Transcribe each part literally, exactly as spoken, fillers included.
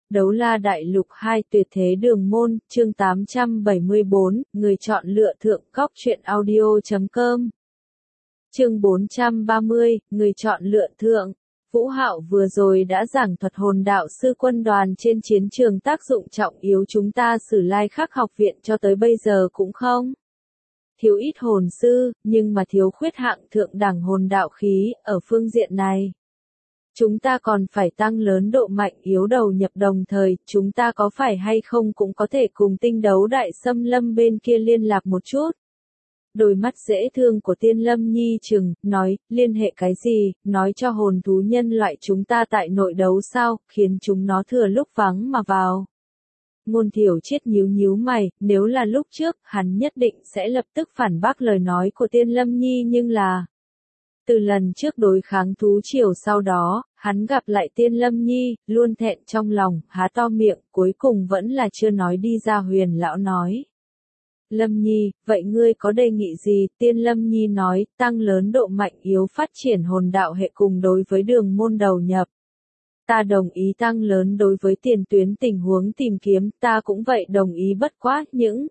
Đấu la đại lục hai tuyệt thế đường môn, chương tám trăm bảy mươi bốn, người chọn lựa thượng góc truyện audio chấm com. Chương bốn trăm ba mươi, người chọn lựa thượng. Vũ Hạo vừa rồi đã giảng thuật hồn đạo sư quân đoàn trên chiến trường tác dụng trọng yếu chúng ta Sử Lai Khắc học viện cho tới bây giờ cũng không thiếu ít hồn sư, nhưng mà thiếu khuyết hạng thượng đẳng hồn đạo khí, ở phương diện này. Chúng ta còn phải tăng lớn độ mạnh yếu đầu nhập đồng thời, chúng ta có phải hay không cũng có thể cùng tinh đấu đại xâm lâm bên kia liên lạc một chút. Đôi mắt dễ thương của Tiên Lâm Nhi trừng, nói, liên hệ cái gì, nói cho hồn thú nhân loại chúng ta tại nội đấu sao, khiến chúng nó thừa lúc vắng mà vào. Ngôn Thiểu Triết nhíu nhíu mày, nếu là lúc trước, hắn nhất định sẽ lập tức phản bác lời nói của Tiên Lâm Nhi nhưng là... Từ lần trước đối kháng thú triều sau đó, hắn gặp lại Tiên Lâm Nhi, luôn thẹn trong lòng, há to miệng, cuối cùng vẫn là chưa nói đi ra. Huyền lão nói. Lâm Nhi, vậy ngươi có đề nghị gì? Tiên Lâm Nhi nói, tăng lớn độ mạnh yếu phát triển hồn đạo hệ cùng đối với đường môn đầu nhập. Ta đồng ý tăng lớn đối với tiền tuyến tình huống tìm kiếm, ta cũng vậy đồng ý bất quá, những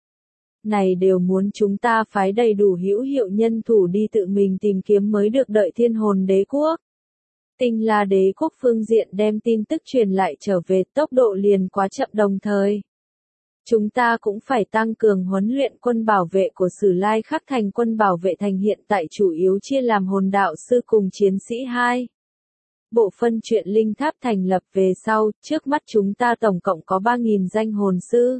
này đều muốn chúng ta phái đầy đủ hữu hiệu nhân thủ đi tự mình tìm kiếm mới được. Đợi Thiên Hồn Đế Quốc, Tinh La Đế Quốc phương diện đem tin tức truyền lại trở về, tốc độ liền quá chậm. Đồng thời, chúng ta cũng phải tăng cường huấn luyện quân bảo vệ của Sử Lai Khắc Thành. Quân bảo vệ thành hiện tại chủ yếu chia làm hồn đạo sư cùng chiến sĩ hai bộ phân chuyện. Linh Tháp thành lập về sau, trước mắt chúng ta tổng cộng có ba nghìn danh hồn sư.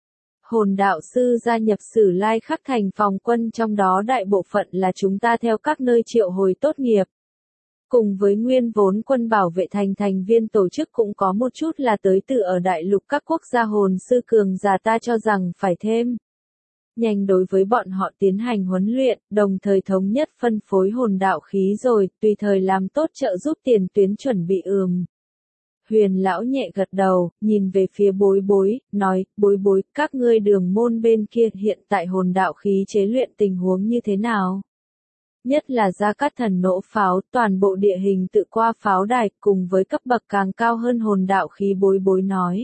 Hồn đạo sư gia nhập Sử Lai Khắc Thành phòng quân, trong đó đại bộ phận là chúng ta theo các nơi triệu hồi tốt nghiệp. Cùng với nguyên vốn quân bảo vệ thành thành viên tổ chức cũng có một chút là tới từ ở đại lục các quốc gia hồn sư cường giả. Ta cho rằng phải thêm nhanh đối với bọn họ tiến hành huấn luyện, đồng thời thống nhất phân phối hồn đạo khí rồi, tùy thời làm tốt trợ giúp tiền tuyến chuẩn bị. ừm. Huyền lão nhẹ gật đầu, nhìn về phía Bối Bối, nói, Bối Bối, các ngươi đường môn bên kia hiện tại hồn đạo khí chế luyện tình huống như thế nào? Nhất là Gia Cát Thần nổ pháo, toàn bộ địa hình tự qua pháo đài, cùng với cấp bậc càng cao hơn hồn đạo khí. Bối Bối nói.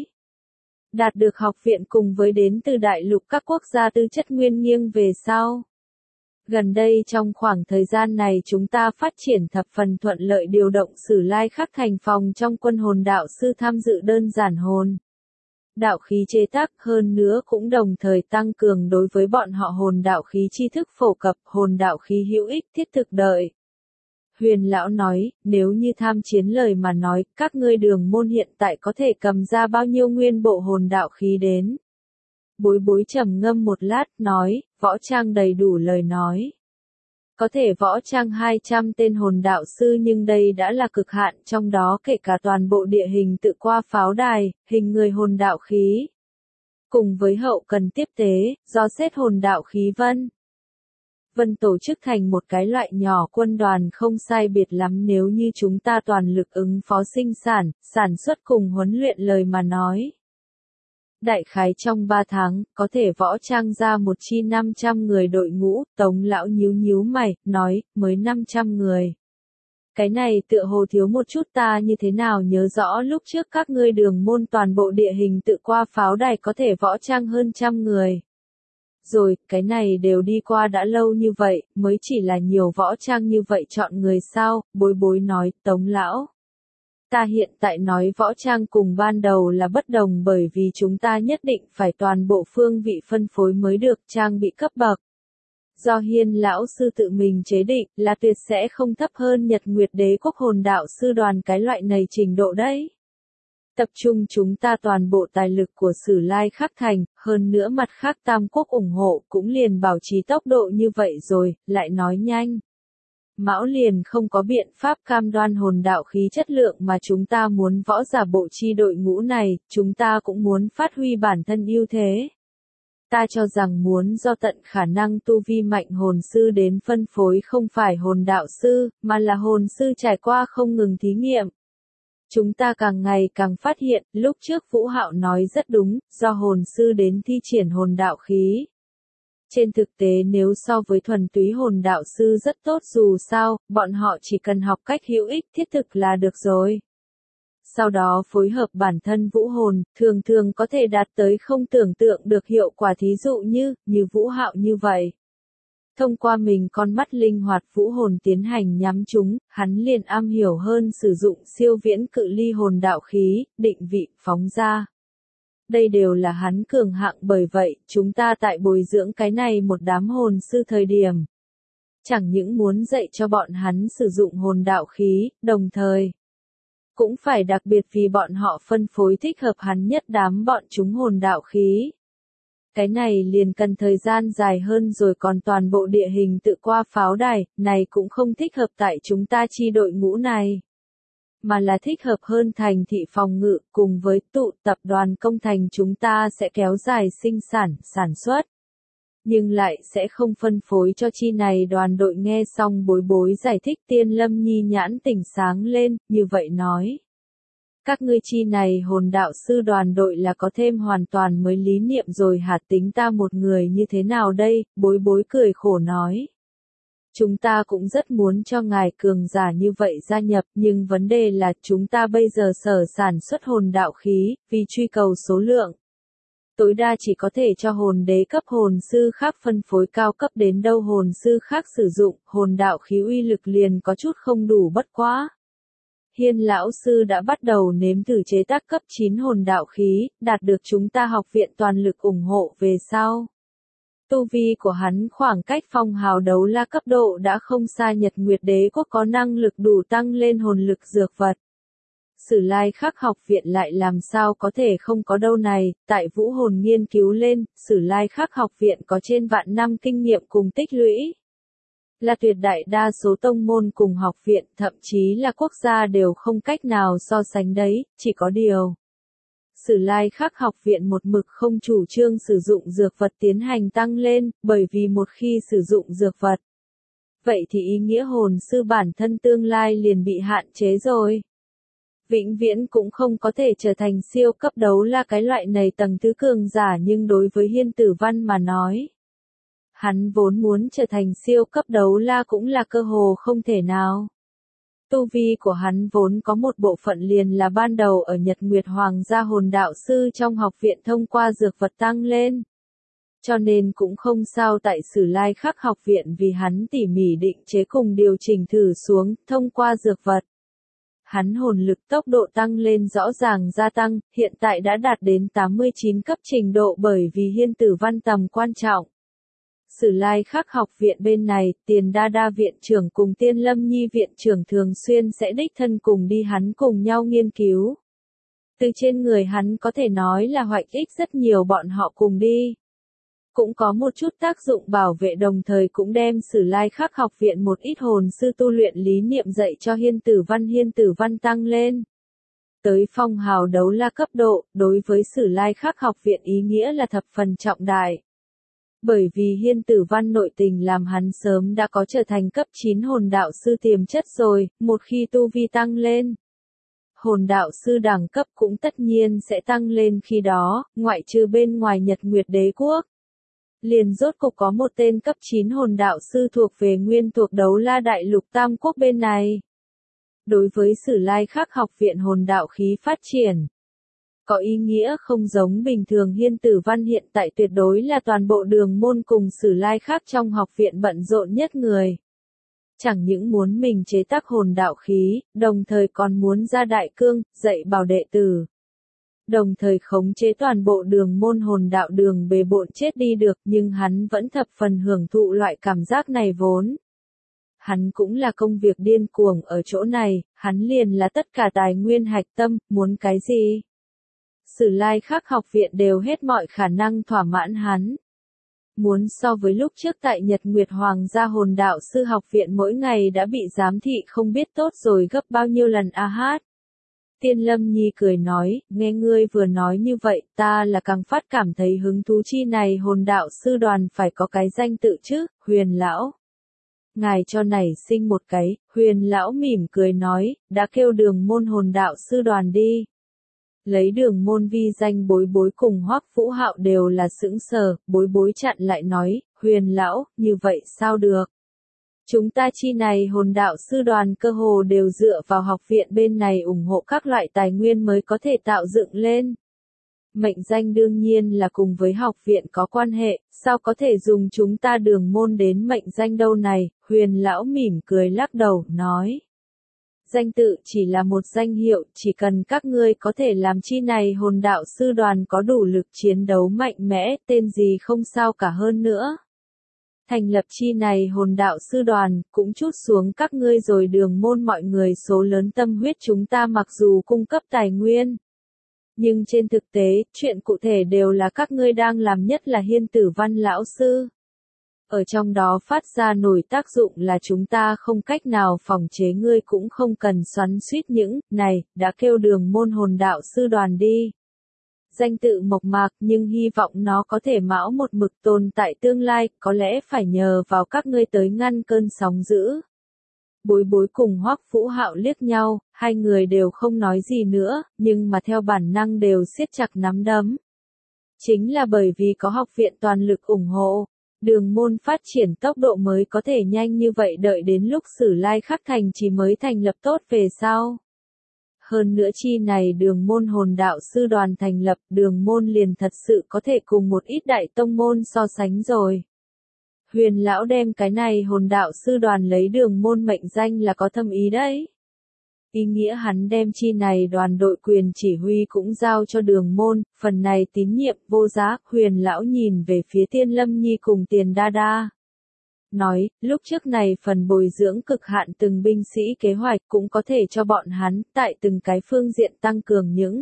Đạt được học viện cùng với đến từ đại lục các quốc gia tư chất nguyên nghiêng về sau. Gần đây trong khoảng thời gian này chúng ta phát triển thập phần thuận lợi, điều động Sử Lai Khắc Thành phòng trong quân hồn đạo sư tham dự đơn giản hồn đạo khí chế tác, hơn nữa cũng đồng thời tăng cường đối với bọn họ hồn đạo khí tri thức phổ cập, hồn đạo khí hữu ích thiết thực. Đợi Huyền lão nói, nếu như tham chiến lời mà nói, các ngươi đường môn hiện tại có thể cầm ra bao nhiêu nguyên bộ hồn đạo khí đến? Bối Bối trầm ngâm một lát, nói, võ trang đầy đủ lời nói. Có thể võ trang hai trăm tên hồn đạo sư, nhưng đây đã là cực hạn, trong đó kể cả toàn bộ địa hình tự qua pháo đài, hình người hồn đạo khí. Cùng với hậu cần tiếp tế, do xét hồn đạo khí vân. Vân tổ chức thành một cái loại nhỏ quân đoàn không sai biệt lắm. Nếu như chúng ta toàn lực ứng phó sinh sản, sản xuất cùng huấn luyện lời mà nói. Đại khái trong ba tháng, có thể võ trang ra một chi năm trăm người đội ngũ. Tống lão nhíu nhíu mày, nói, mới năm trăm người. Cái này tựa hồ thiếu một chút. Ta như thế nào nhớ rõ lúc trước các ngươi đường môn toàn bộ địa hình tự qua pháo đài có thể võ trang hơn trăm người. Rồi, cái này đều đi qua đã lâu như vậy, mới chỉ là nhiều võ trang như vậy chọn người sao? Bối Bối nói, Tống lão. Ta hiện tại nói võ trang cùng ban đầu là bất đồng, bởi vì chúng ta nhất định phải toàn bộ phương vị phân phối mới được. Trang bị cấp bậc do Hiên lão sư tự mình chế định, là tuyệt sẽ không thấp hơn Nhật Nguyệt Đế Quốc hồn đạo sư đoàn cái loại này trình độ đấy. Tập trung chúng ta toàn bộ tài lực của Sử Lai Khắc Thành, hơn nữa mặt khác tam quốc ủng hộ, cũng liền bảo trì tốc độ như vậy rồi. Lại nói nhanh. Mão liền không có biện pháp cam đoan hồn đạo khí chất lượng mà chúng ta muốn. Võ giả bộ chi đội ngũ này, chúng ta cũng muốn phát huy bản thân ưu thế. Ta cho rằng muốn do tận khả năng tu vi mạnh hồn sư đến phân phối, không phải hồn đạo sư, mà là hồn sư trải qua không ngừng thí nghiệm. Chúng ta càng ngày càng phát hiện, lúc trước Vũ Hạo nói rất đúng, do hồn sư đến thi triển hồn đạo khí. Trên thực tế nếu so với thuần túy hồn đạo sư rất tốt, dù sao, bọn họ chỉ cần học cách hữu ích thiết thực là được rồi. sau đó phối hợp bản thân vũ hồn, thường thường có thể đạt tới không tưởng tượng được hiệu quả, thí dụ như, như Vũ Hạo như vậy. Thông qua mình con mắt linh hoạt vũ hồn tiến hành nhắm chúng, hắn liền am hiểu hơn sử dụng siêu viễn cự ly hồn đạo khí, định vị, phóng ra. Đây đều là hắn cường hạng, bởi vậy, chúng ta tại bồi dưỡng cái này một đám hồn sư thời điểm. Chẳng những muốn dạy cho bọn hắn sử dụng hồn đạo khí, đồng thời cũng phải đặc biệt vì bọn họ phân phối thích hợp hắn nhất đám bọn chúng hồn đạo khí. Cái này liền cần thời gian dài hơn rồi, còn toàn bộ địa hình tự qua pháo đài, này cũng không thích hợp tại chúng ta chi đội ngũ này. Mà là thích hợp hơn thành thị phòng ngự, cùng với tụ tập đoàn công thành chúng ta sẽ kéo dài sinh sản, sản xuất. Nhưng lại sẽ không phân phối cho chi này đoàn đội. Nghe xong Bối Bối giải thích, Tiên Lâm Nhi nhãn tỉnh sáng lên, như vậy nói. Các ngươi chi này hồn đạo sư đoàn đội là có thêm hoàn toàn mới lý niệm rồi hả, tính ta một người như thế nào đây, Bối Bối cười khổ nói. Chúng ta cũng rất muốn cho ngài cường giả như vậy gia nhập, nhưng vấn đề là chúng ta bây giờ sở sản xuất hồn đạo khí, vì truy cầu số lượng. Tối đa chỉ có thể cho hồn đế cấp hồn sư khác phân phối, cao cấp đến đâu hồn sư khác sử dụng, hồn đạo khí uy lực liền có chút không đủ. Bất quá. Hiên lão sư đã bắt đầu nếm thử chế tác cấp chín hồn đạo khí, đạt được chúng ta học viện toàn lực ủng hộ về sau. Tu vi của hắn khoảng cách phong hào đấu la cấp độ đã không xa, Nhật Nguyệt Đế quốc có năng lực đủ tăng lên hồn lực dược vật. Sử Lai Khắc học viện lại làm sao có thể không có đâu này, tại vũ hồn nghiên cứu lên, Sử Lai Khắc học viện có trên vạn năm kinh nghiệm cùng tích lũy. Là tuyệt đại đa số tông môn cùng học viện, thậm chí là quốc gia đều không cách nào so sánh đấy, chỉ có điều. Sử Lai Khắc học viện một mực không chủ trương sử dụng dược vật tiến hành tăng lên, bởi vì một khi sử dụng dược vật. Vậy thì ý nghĩa hồn sư bản thân tương lai liền bị hạn chế rồi. Vĩnh viễn cũng không có thể trở thành siêu cấp đấu la cái loại này tầng thứ cường giả, nhưng đối với Hiên Tử Văn mà nói. Hắn vốn muốn trở thành siêu cấp đấu la cũng là cơ hồ không thể nào. Tu vi của hắn vốn có một bộ phận liền là ban đầu ở Nhật Nguyệt Hoàng gia hồn đạo sư trong học viện thông qua dược vật tăng lên. Cho nên cũng không sao tại Sử Lai Khắc học viện vì hắn tỉ mỉ định chế cùng điều chỉnh thử xuống, thông qua dược vật. Hắn hồn lực tốc độ tăng lên rõ ràng gia tăng, hiện tại đã đạt đến tám mươi chín cấp trình độ, bởi vì Hiên Tử Văn tầm quan trọng. Sử Lai Khắc học viện bên này, Tiền Đa Đa viện trưởng cùng Tiên Lâm Nhi viện trưởng thường xuyên sẽ đích thân cùng đi hắn cùng nhau nghiên cứu. Từ trên người hắn có thể nói là hoạch ích rất nhiều, bọn họ cùng đi. Cũng có một chút tác dụng bảo vệ, đồng thời cũng đem Sử Lai Khắc học viện một ít hồn sư tu luyện lý niệm dạy cho Hiên Tử Văn. Hiên Tử Văn tăng lên tới phong hào đấu la cấp độ, đối với Sử Lai Khắc học viện ý nghĩa là thập phần trọng đại. Bởi vì Hiên Tử Văn nội tình làm hắn sớm đã có trở thành cấp chín hồn đạo sư tiềm chất rồi, một khi tu vi tăng lên. Hồn đạo sư đẳng cấp cũng tất nhiên sẽ tăng lên, khi đó, ngoại trừ bên ngoài Nhật Nguyệt Đế quốc. Liền rốt cục có một tên cấp chín hồn đạo sư thuộc về nguyên thuộc đấu la đại lục Tam Quốc bên này. Đối với Sử Lai Khắc học viện hồn đạo khí phát triển. Có ý nghĩa không giống bình thường. Hiên Tử Văn hiện tại tuyệt đối là toàn bộ đường môn cùng Sử Lai Khắc trong học viện bận rộn nhất người. Chẳng những muốn mình chế tác hồn đạo khí, đồng thời còn muốn ra đại cương, dạy bảo đệ tử. Đồng thời khống chế toàn bộ đường môn hồn đạo đường, bề bộn chết đi được, nhưng hắn vẫn thập phần hưởng thụ loại cảm giác này vốn. Hắn cũng là công việc điên cuồng ở chỗ này, hắn liền là tất cả tài nguyên hạch tâm, muốn cái gì? Sử Lai Khắc học viện đều hết mọi khả năng thỏa mãn hắn. Muốn so với lúc trước tại Nhật Nguyệt Hoàng gia hồn đạo sư học viện mỗi ngày đã bị giám thị không biết tốt rồi gấp bao nhiêu lần a hát. Tiên Lâm Nhi cười nói, nghe ngươi vừa nói như vậy, ta là càng phát cảm thấy hứng thú. Chi này hồn đạo sư đoàn phải có cái danh tự chứ, Huyền lão. Ngài cho nảy sinh một cái, Huyền lão mỉm cười nói, đã kêu Đường môn hồn đạo sư đoàn đi. Lấy Đường môn vi danh, Bối Bối cùng Hoắc Vũ Hạo đều là sững sờ, Bối Bối chặn lại nói, Huyền lão, như vậy sao được? Chúng ta chi này hồn đạo sư đoàn cơ hồ đều dựa vào học viện bên này ủng hộ các loại tài nguyên mới có thể tạo dựng lên. Mệnh danh đương nhiên là cùng với học viện có quan hệ, sao có thể dùng chúng ta đường môn đến mệnh danh đâu này, Huyền lão mỉm cười lắc đầu, nói. Danh tự chỉ là một danh hiệu, chỉ cần các ngươi có thể làm chi này hồn đạo sư đoàn có đủ lực chiến đấu mạnh mẽ, tên gì không sao cả hơn nữa. Thành lập chi này hồn đạo sư đoàn, cũng trút xuống các ngươi rồi đường môn mọi người số lớn tâm huyết chúng ta mặc dù cung cấp tài nguyên. Nhưng trên thực tế, chuyện cụ thể đều là các ngươi đang làm, nhất là Hiên Tử Văn lão sư. Ở trong đó phát ra nổi tác dụng là chúng ta không cách nào phòng chế, ngươi cũng không cần xoắn xuýt những, này, đã kêu đường môn hồn đạo sư đoàn đi. Danh tự mộc mạc nhưng hy vọng nó có thể mão một mực tồn tại tương lai, có lẽ phải nhờ vào các ngươi tới ngăn cơn sóng dữ. Bối Bối cùng Hoắc Vũ Hạo liếc nhau, hai người đều không nói gì nữa, nhưng mà theo bản năng đều siết chặt nắm đấm. Chính là bởi vì có học viện toàn lực ủng hộ, đường môn phát triển tốc độ mới có thể nhanh như vậy, đợi đến lúc Sử Lai Khắc Thành chỉ mới thành lập tốt về sau. Hơn nữa chi này đường môn hồn đạo sư đoàn thành lập, đường môn liền thật sự có thể cùng một ít đại tông môn so sánh rồi. Huyền lão đem cái này hồn đạo sư đoàn lấy đường môn mệnh danh là có thâm ý đấy. Ý nghĩa hắn đem chi này đoàn đội quyền chỉ huy cũng giao cho đường môn, phần này tín nhiệm vô giá. Huyền lão nhìn về phía Tiên Lâm Nhi cùng Tiền Đa Đa. Nói, lúc trước này phần bồi dưỡng cực hạn từng binh sĩ kế hoạch cũng có thể cho bọn hắn, tại từng cái phương diện tăng cường những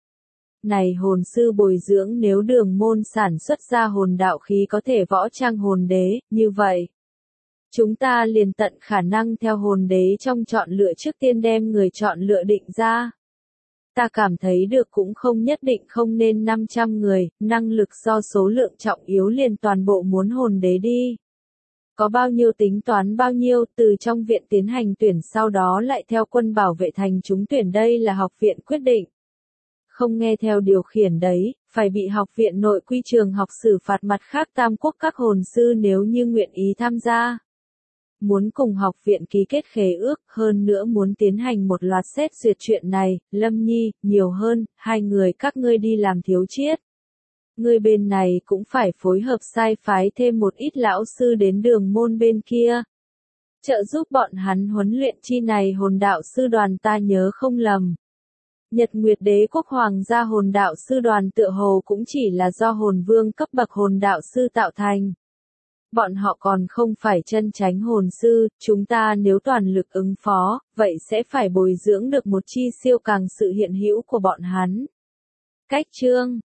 này hồn sư bồi dưỡng, nếu đường môn sản xuất ra hồn đạo khí có thể võ trang hồn đế, như vậy. Chúng ta liền tận khả năng theo hồn đế trong chọn lựa trước tiên đem người chọn lựa định ra. Ta cảm thấy được cũng không nhất định không nên năm trăm người, năng lực do số lượng trọng yếu liền toàn bộ muốn hồn đế đi. Có bao nhiêu tính toán bao nhiêu, từ trong viện tiến hành tuyển sau đó lại theo quân bảo vệ thành chúng tuyển, đây là học viện quyết định. Không nghe theo điều khiển đấy, phải bị học viện nội quy trường học xử phạt, mặt khác tam quốc các hồn sư nếu như nguyện ý tham gia. Muốn cùng học viện ký kết khế ước, hơn nữa muốn tiến hành một loạt xét duyệt chuyện này, Lâm Nhi, nhiều hơn, hai người các ngươi đi làm thiếu chiết. Người bên này cũng phải phối hợp sai phái thêm một ít lão sư đến đường môn bên kia. Trợ giúp bọn hắn huấn luyện chi này hồn đạo sư đoàn, ta nhớ không lầm. Nhật Nguyệt Đế quốc hoàng gia hồn đạo sư đoàn tựa hồ cũng chỉ là do hồn vương cấp bậc hồn đạo sư tạo thành. Bọn họ còn không phải chân chánh hồn sư, chúng ta nếu toàn lực ứng phó, vậy sẽ phải bồi dưỡng được một chi siêu càng sự hiện hữu của bọn hắn. Cách chương